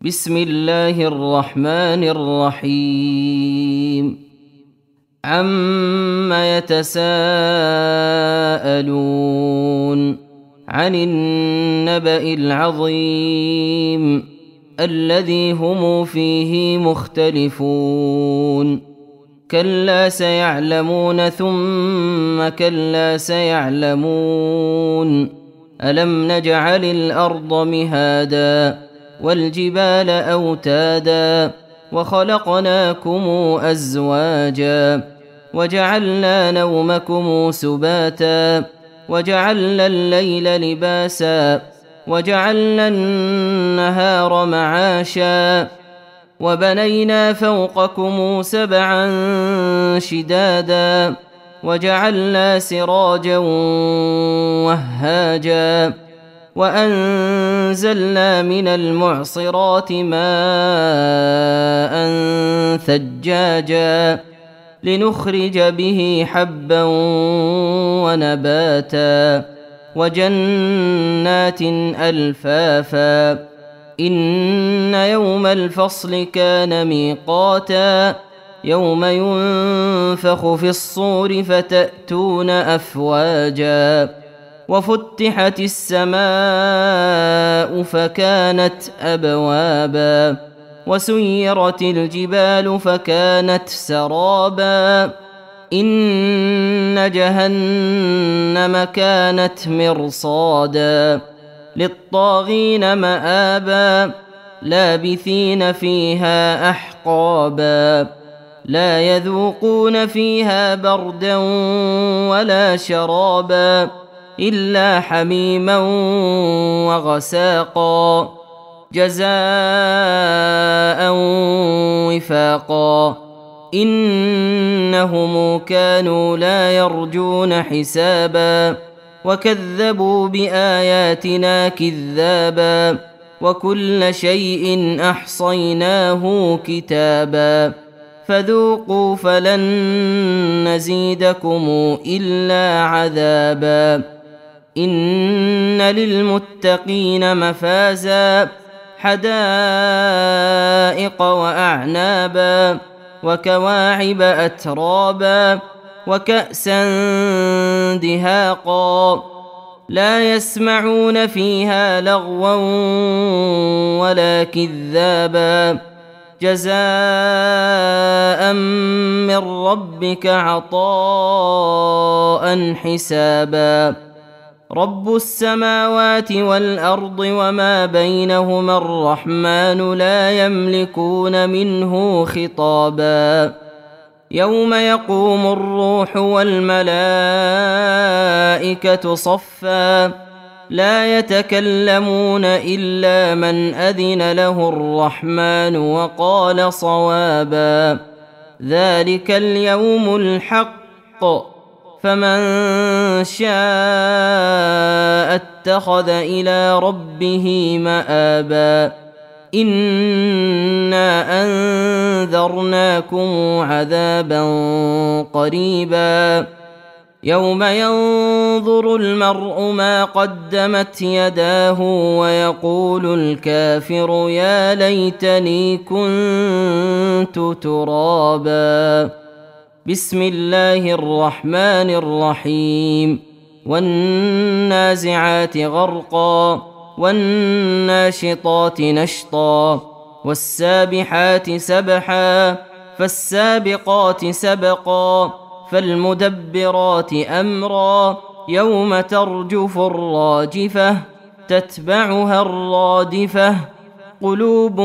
بسم الله الرحمن الرحيم. عم يتساءلون عن النبأ العظيم الذي هم فيه مختلفون. كلا سيعلمون ثم كلا سيعلمون. ألم نجعل الأرض مهادا والجبال أوتادا وخلقناكم أزواجا وجعلنا نومكم سباتا وجعلنا الليل لباسا وجعلنا النهار معاشا وبنينا فوقكم سبعا شدادا وجعلنا سراجا وهاجا وأنزلنا من المعصرات ماء ثجاجا لنخرج به حبا ونباتا وجنات ألفافا. إن يوم الفصل كان ميقاتا يوم ينفخ في الصور فتأتون أفواجا وفتحت السماء فكانت أبوابا وسيرت الجبال فكانت سرابا. إن جهنم كانت مرصادا للطاغين مآبا لابثين فيها أحقابا لا يذوقون فيها بردا ولا شرابا إلا حميما وغساقا جزاء وفاقا. إنهم كانوا لا يرجون حسابا وكذبوا بآياتنا كذابا وكل شيء أحصيناه كتابا فذوقوا فلن نزيدكم إلا عذابا. إن للمتقين مفازا حدائق وأعنابا وكواعب أترابا وكأسا دهاقا لا يسمعون فيها لغوا ولا كذابا جزاء من ربك عطاء حسابا. رب السماوات والأرض وما بينهما الرحمن لا يملكون منه خطابا. يوم يقوم الروح والملائكة صفا لا يتكلمون إلا من أذن له الرحمن وقال صوابا. ذلك اليوم الحق فمن شاء اتخذ إلى ربه مآبا. إنا أنذرناكم عذابا قريبا يوم ينظر المرء ما قدمت يداه ويقول الكافر يا ليتني كنت ترابا. بسم الله الرحمن الرحيم. والنازعات غرقا والناشطات نشطا والسابحات سبحا فالسابقات سبقا فالمدبرات أمرا يوم ترجف الراجفة تتبعها الرادفة قلوب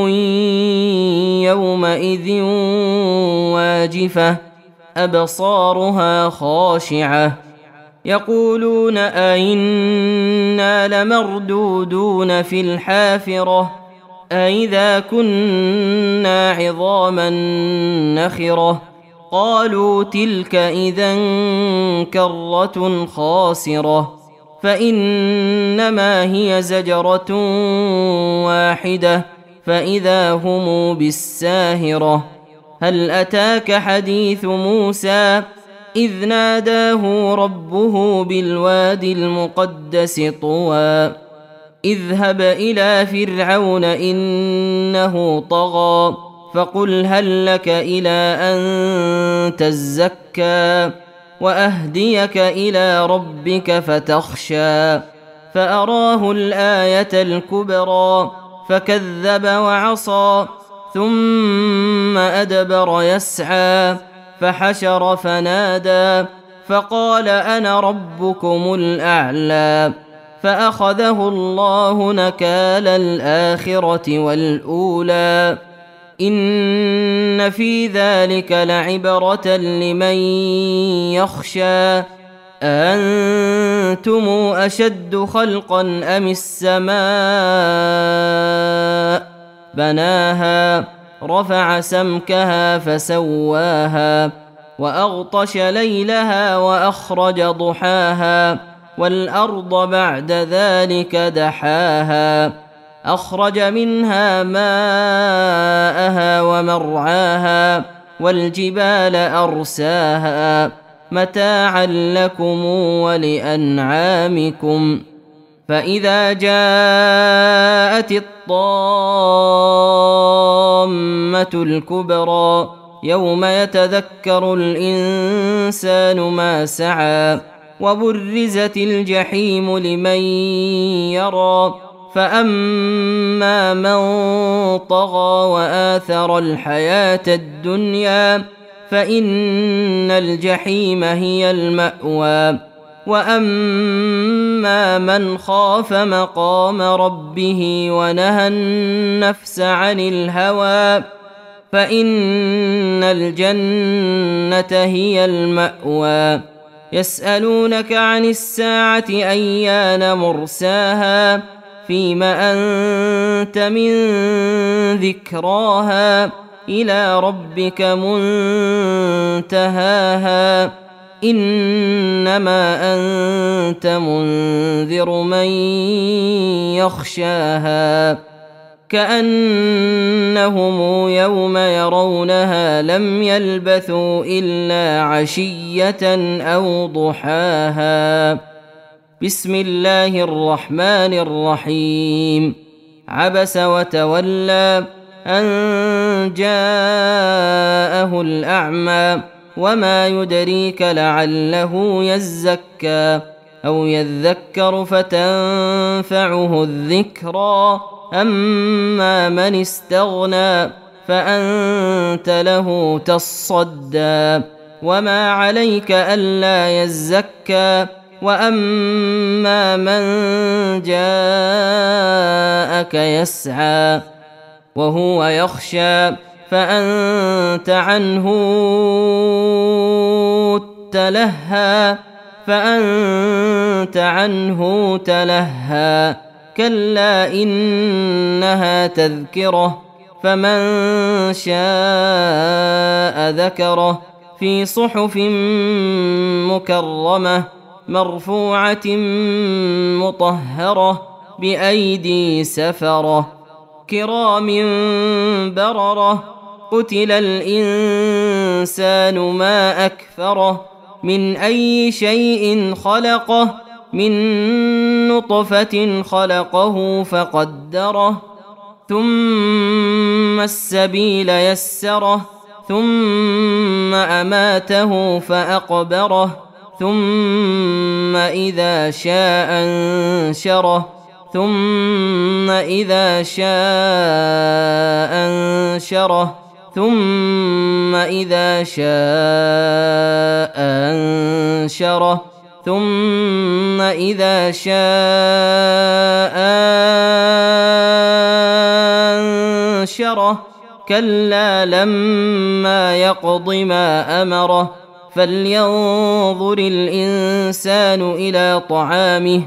يومئذ واجفة أبصارها خاشعة يقولون أئنا لمردودون في الحافرة أئذا كنا عظاما نخرة قالوا تلك إذا كرة خاسرة فإنما هي زجرة واحدة فإذا هم بالساهرة. هل أتاك حديث موسى إذ ناداه ربه بالوادي المقدس طوى اذهب إلى فرعون إنه طغى فقل هل لك إلى أن تزكى وأهديك إلى ربك فتخشى فأراه الآية الكبرى فكذب وعصى ثم أدبر يسعى فحشر فنادى فقال أنا ربكم الأعلى فأخذه الله نكال الآخرة والأولى إن في ذلك لعبرة لمن يخشى أأنتم أشد خلقا أم السماء بناها رفع سمكها فسواها وأغطش ليلها وأخرج ضحاها والأرض بعد ذلك دحاها أخرج منها ماءها ومرعاها والجبال أرساها متاعا لكم ولأنعامكم فإذا جاءت الطامة الكبرى يوم يتذكر الإنسان ما سعى وبرزت الجحيم لمن يرى فأما من طغى وآثر الحياة الدنيا فإن الجحيم هي المأوى وأما من خاف مقام ربه ونهى النفس عن الهوى فإن الجنة هي المأوى يسألونك عن الساعة أيان مرساها فيم أنت من ذكراها إلى ربك منتهاها إنما أنت منذر من يخشاها كأنهم يوم يرونها لم يلبثوا إلا عشية أو ضحاها بسم الله الرحمن الرحيم عبس وتولى أن جاءه الأعمى وما يدريك لعله يزكى أو يذكر فتنفعه الذكرى أما من استغنى فأنت له تصدى وما عليك ألا يزكى وأما من جاءك يسعى وهو يخشى فأنت عنه تلهى كلا إنها تذكرة فمن شاء ذكره في صحف مكرمة مرفوعة مطهرة بأيدي سفرة كرام بررة قتل الإنسان ما أكفره من أي شيء خلقه من نطفة خلقه فقدره ثم السبيل يسره ثم أماته فأقبره ثم إذا شاء أنشره ثم إذا شاء أنشره ثم إذا شاء أنشره ثم إذا شاء أنشره كلا لما يقض ما أمره فلينظر الإنسان إلى طعامه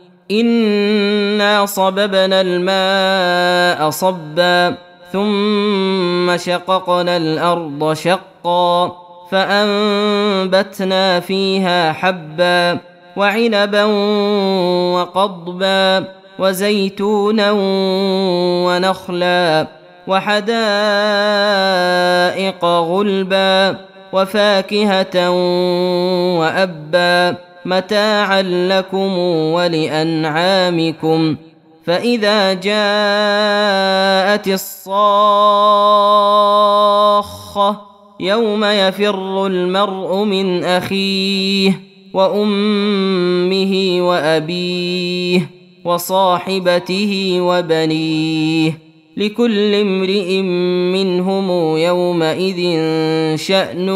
إنا صببنا الماء صبا ثم شققنا الأرض شقا فأنبتنا فيها حبا وعنبا وقضبا وزيتونا ونخلا وحدائق غلبا وفاكهة وأبا متاعا لكم ولأنعامكم فإذا جاءت الصاخة يوم يفر المرء من أخيه وأمه وأبيه وصاحبته وبنيه لكل امرئ منهم يومئذ شأن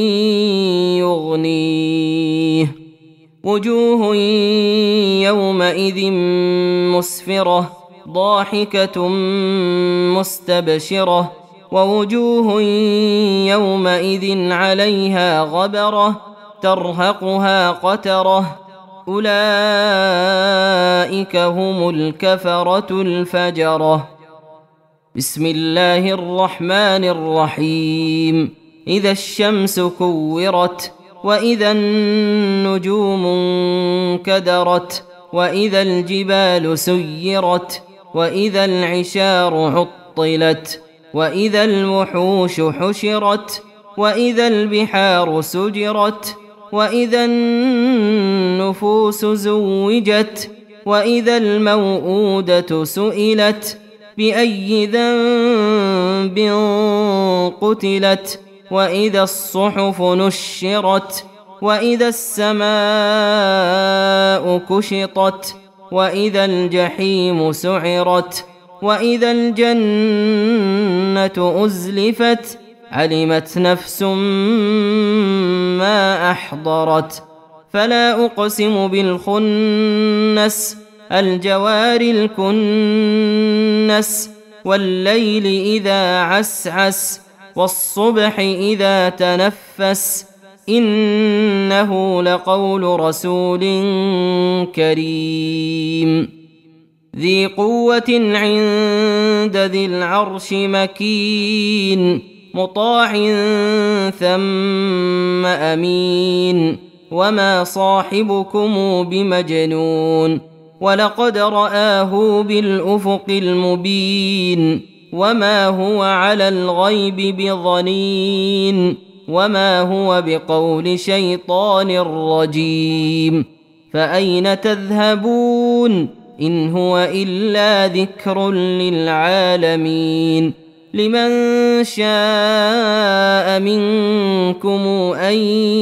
يغنيه وجوه يومئذ مسفرة ضاحكة مستبشرة ووجوه يومئذ عليها غبرة ترهقها قترة أولئك هم الكفرة الفجرة. بسم الله الرحمن الرحيم. إذا الشمس كورت وإذا النجوم انكدرت وإذا الجبال سيرت وإذا العشار عطلت وإذا الوحوش حشرت وإذا البحار سجرت وإذا النفوس زوجت وإذا الموءودة سئلت بأي ذنب قتلت وإذا الصحف نشرت وإذا السماء كشطت وإذا الجحيم سعرت وإذا الجنة أزلفت علمت نفس ما أحضرت. فلا أقسم بالخنس الجوار الكنس والليل إذا عسعس والصبح إذا تنفس إنه لقول رسول كريم ذي قوة عند ذي العرش مكين مطاع ثم أمين وما صاحبكم بمجنون ولقد رآه بالأفق المبين وما هو على الغيب بضنين وما هو بقول شيطان رجيم. فأين تذهبون إن هو إلا ذكر للعالمين لمن شاء منكم أن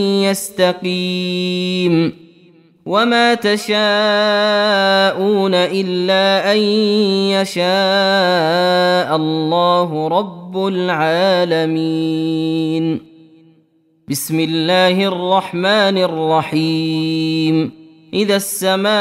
يستقيم وما تشاءون إلا أن يشاء الله رب العالمين. بسم الله الرحمن الرحيم. إذا السماء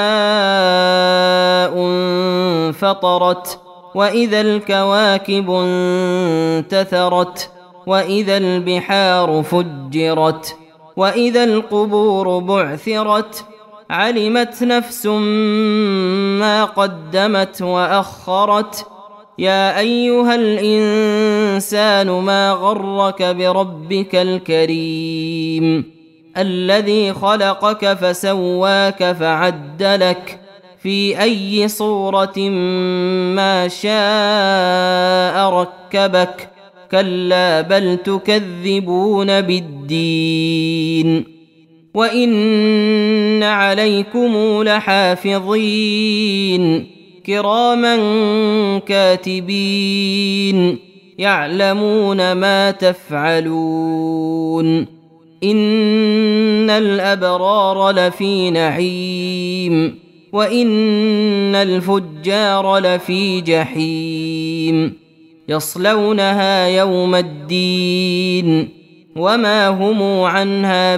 انفطرت وإذا الكواكب انتثرت وإذا البحار فجرت وإذا القبور بعثرت علمت نفس ما قدمت وأخرت. يا أيها الإنسان ما غرك بربك الكريم الذي خلقك فسواك فعدلك في أي صورة ما شاء ركبك كلا بل تكذبون بالدين وإن عليكم لحافظين كراما كاتبين يعلمون ما تفعلون. إن الأبرار لفي نعيم وإن الفجار لفي جحيم يصلونها يوم الدين وما هم عنها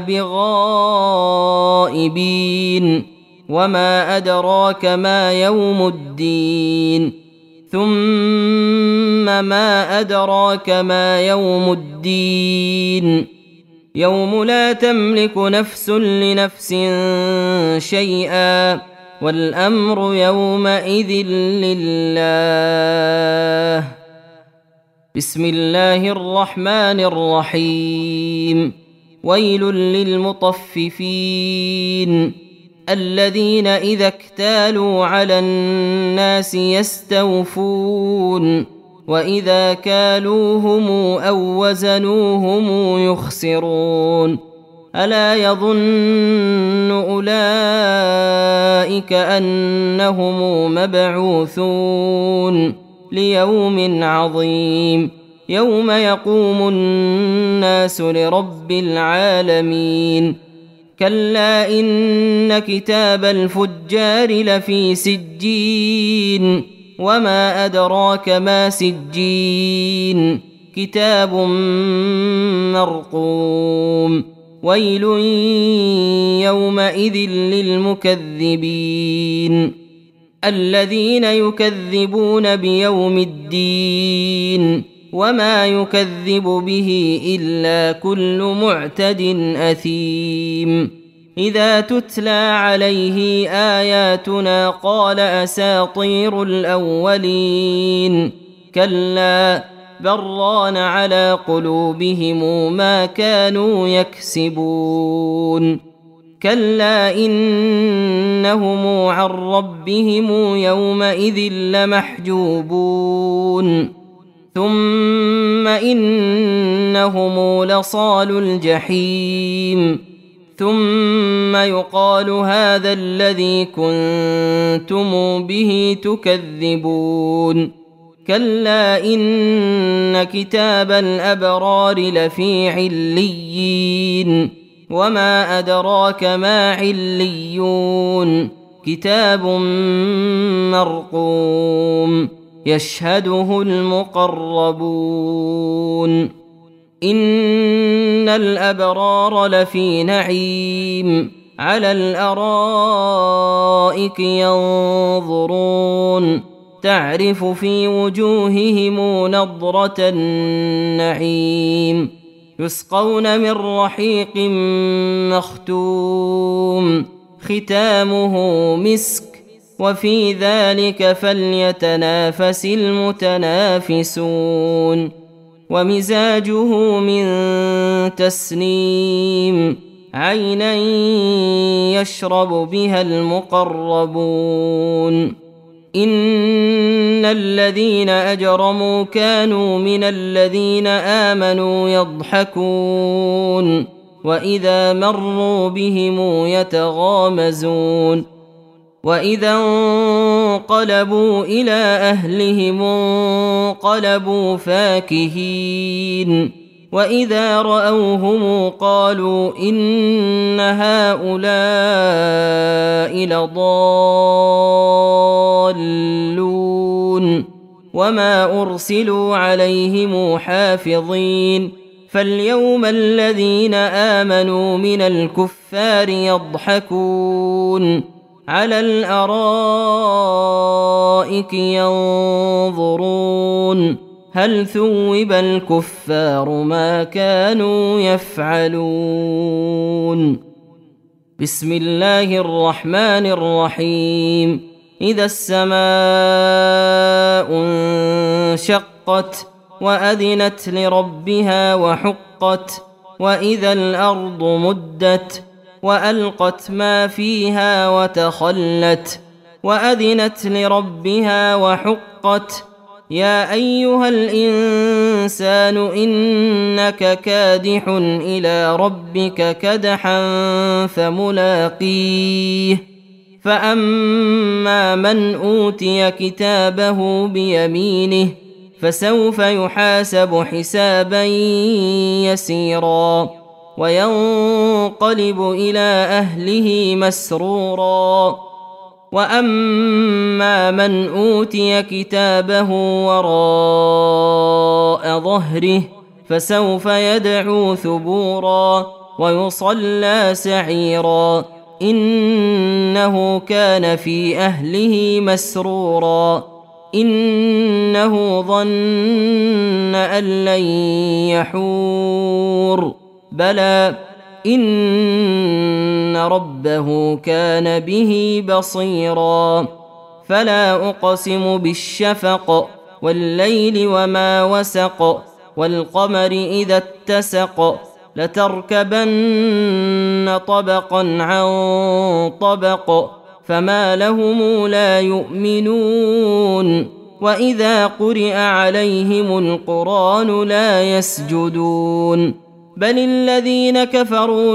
بغائبين. وما أدراك ما يوم الدين ثم ما أدراك ما يوم الدين يوم لا تملك نفس لنفس شيئا والأمر يومئذ لله. بسم الله الرحمن الرحيم. ويل للمطففين الذين إذا اكتالوا على الناس يستوفون وإذا كالوهم أو وزنوهم يخسرون ألا يظن أولئك أنهم مبعوثون ليوم عظيم يوم يقوم الناس لرب العالمين كلا إن كتاب الفجار لفي سجين وما أدراك ما سجين كتاب مرقوم ويل يومئذ للمكذبين الذين يكذبون بيوم الدين وما يكذب به إلا كل معتد أثيم إذا تتلى عليه آياتنا قال أساطير الأولين كلا بل ران على قلوبهم ما كانوا يكسبون كلا إنهم عن ربهم يومئذ لمحجوبون ثم إنهم لصال الجحيم ثم يقال هذا الذي كنتم به تكذبون كلا إن كتاب الأبرار لفي عليين وما أدراك ما عليون كتاب مرقوم يشهده المقربون إن الأبرار لفي نعيم على الأرائك ينظرون تعرف في وجوههم نضرة النعيم يسقون من رحيق مختوم ختامه مسك وفي ذلك فليتنافس المتنافسون ومزاجه من تسنيم عينا يشرب بها المقربون إن الذين أجرموا كانوا من الذين آمنوا يضحكون وإذا مروا بهم يتغامزون وإذا انقلبوا إلى أهلهم انقلبوا فاكهين وإذا رأوهم قالوا إن هؤلاء لضالون وما أرسلوا عليهم حافظين فاليوم الذين آمنوا من الكفار يضحكون على الأرائك ينظرون هل ثوب الكفار ما كانوا يفعلون بسم الله الرحمن الرحيم إذا السماء انشقت وأذنت لربها وحقت وإذا الأرض مدت وألقت ما فيها وتخلت وأذنت لربها وحقت يا أيها الإنسان إنك كادح إلى ربك كدحا فملاقيه فأما من أوتي كتابه بيمينه فسوف يحاسب حسابا يسيرا وينقلب إلى أهله مسرورا وأما من أوتي كتابه وراء ظهره فسوف يدعو ثبورا ويصلى سعيرا إنه كان في أهله مسرورا إنه ظن أن لن يحور بلى إن ربه كان به بصيرا فلا أقسم بالشفق والليل وما وسق والقمر إذا اتسق لتركبن طبقا عن طبق فما لهم لا يؤمنون وإذا قرئ عليهم القرآن لا يسجدون بل الذين كفروا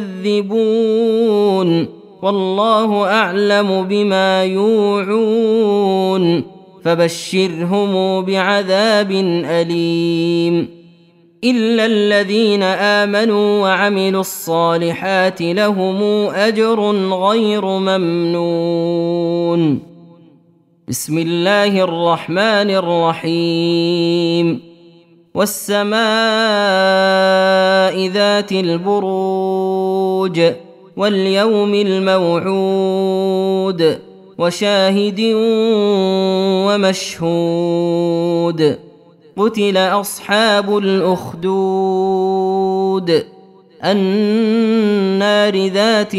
يكذبون والله أعلم بما يوعون فبشرهم بعذاب أليم إلا الذين آمنوا وعملوا الصالحات لهم أجر غير ممنون. بسم الله الرحمن الرحيم. والسماء ذات البروج واليوم الموعود وشاهد ومشهود قتل أصحاب الأخدود النار ذات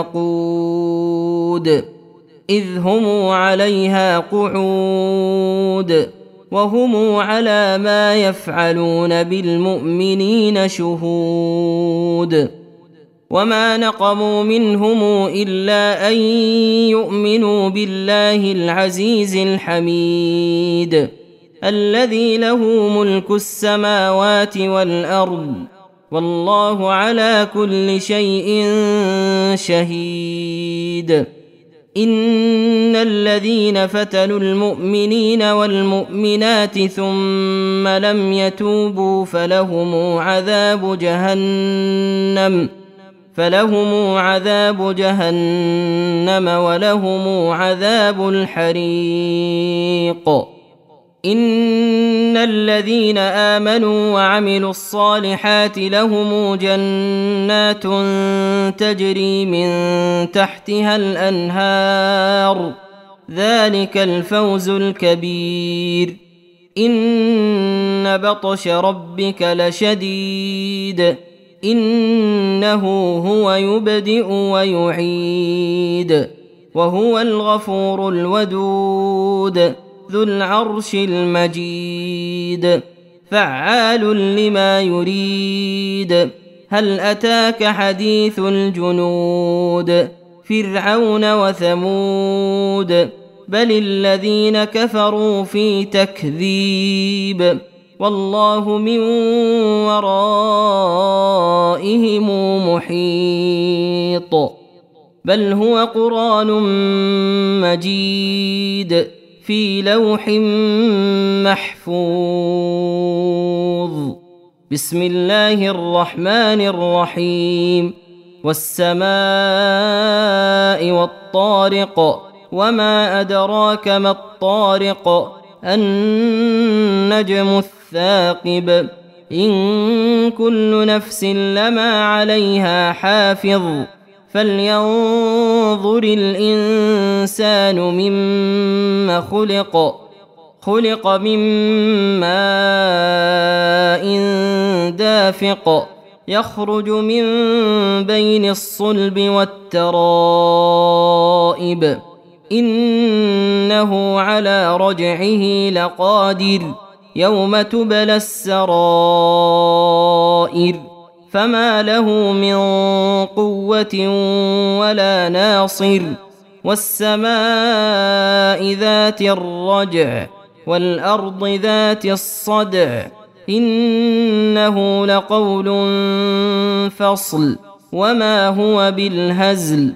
الوقود إذ هم عليها قعود وهم على ما يفعلون بالمؤمنين شهود وما نقموا منهم إلا أن يؤمنوا بالله العزيز الحميد الذي له ملك السماوات والأرض والله على كل شيء شهيد. إن الذين فتنوا المؤمنين والمؤمنات ثم لم يتوبوا فلهم عذاب جهنم ولهم عذاب الحريق. إن الذين آمنوا وعملوا الصالحات لهم جنات تجري من تحتها الأنهار ذلك الفوز الكبير. إن بطش ربك لشديد إنه هو يبدئ ويعيد وهو الغفور الودود ذو العرش المجيد فعال لما يريد. هل أتاك حديث الجنود فرعون وثمود بل الذين كفروا في تكذيب والله من ورائهم محيط. بل هو قرآن مجيد في لوح محفوظ. بسم الله الرحمن الرحيم. والسماء والطارق وما أدراك ما الطارق النجم الثاقب. إن كل نفس لما عليها حافظ فلينظر الإنسان مما خلق من ماء دافق يخرج من بين الصلب والترائب إنه على رجعه لقادر يوم تبلى السرائر فما له من قوة ولا ناصر. والسماء ذات الرجع والأرض ذات الصدع إنه لقول فصل وما هو بالهزل.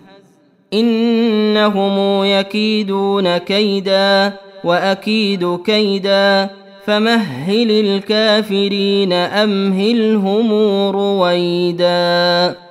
إنهم يكيدون كيدا وأكيد كيدا فمهل الكافرين أمهلهم رويدا.